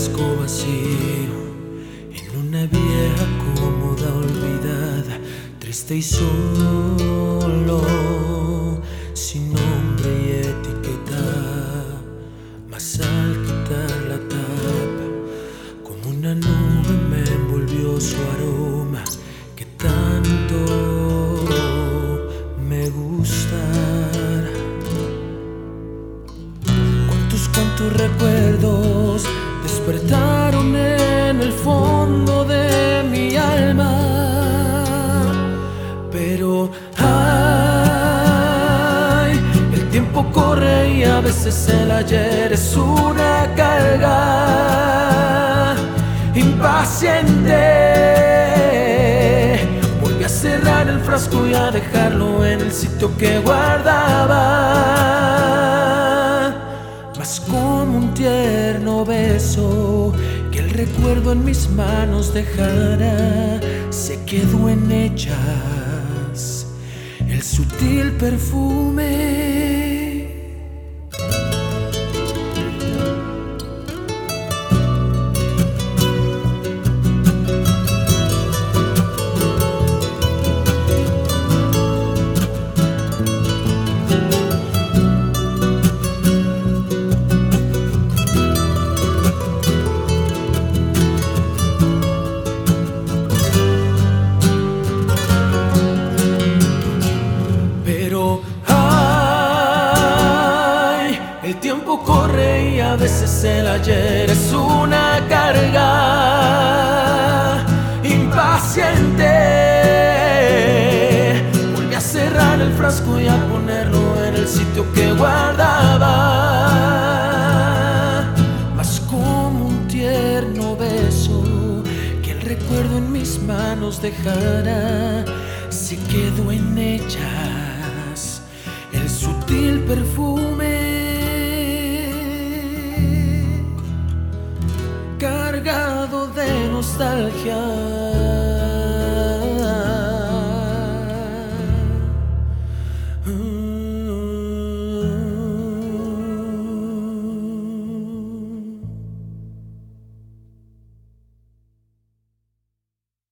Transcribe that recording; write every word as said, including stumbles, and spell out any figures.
frasco vacío en una vieja cómoda olvidada, triste y solo, sin nombre y etiqueta. Mas al quitar la tapa, como una nube me envolvió su aroma que tanto me gusta. Cuántos, cuántos recuerdos despertaron en el fondo de mi alma, pero ay, el tiempo corre y a veces el ayer es una carga impaciente. Volví a cerrar el frasco y a dejarlo en el sitio que guardaba, mas como un tierno beso que el recuerdo en mis manos dejara, se quedó en ellas el sutil perfume. El tiempo corre y a veces el ayer es una carga impaciente. Volví a cerrar el frasco y a ponerlo en el sitio que guardaba, mas como un tierno beso que el recuerdo en mis manos dejara, se quedó en ellas el sutil perfume. Cargado de nostalgia,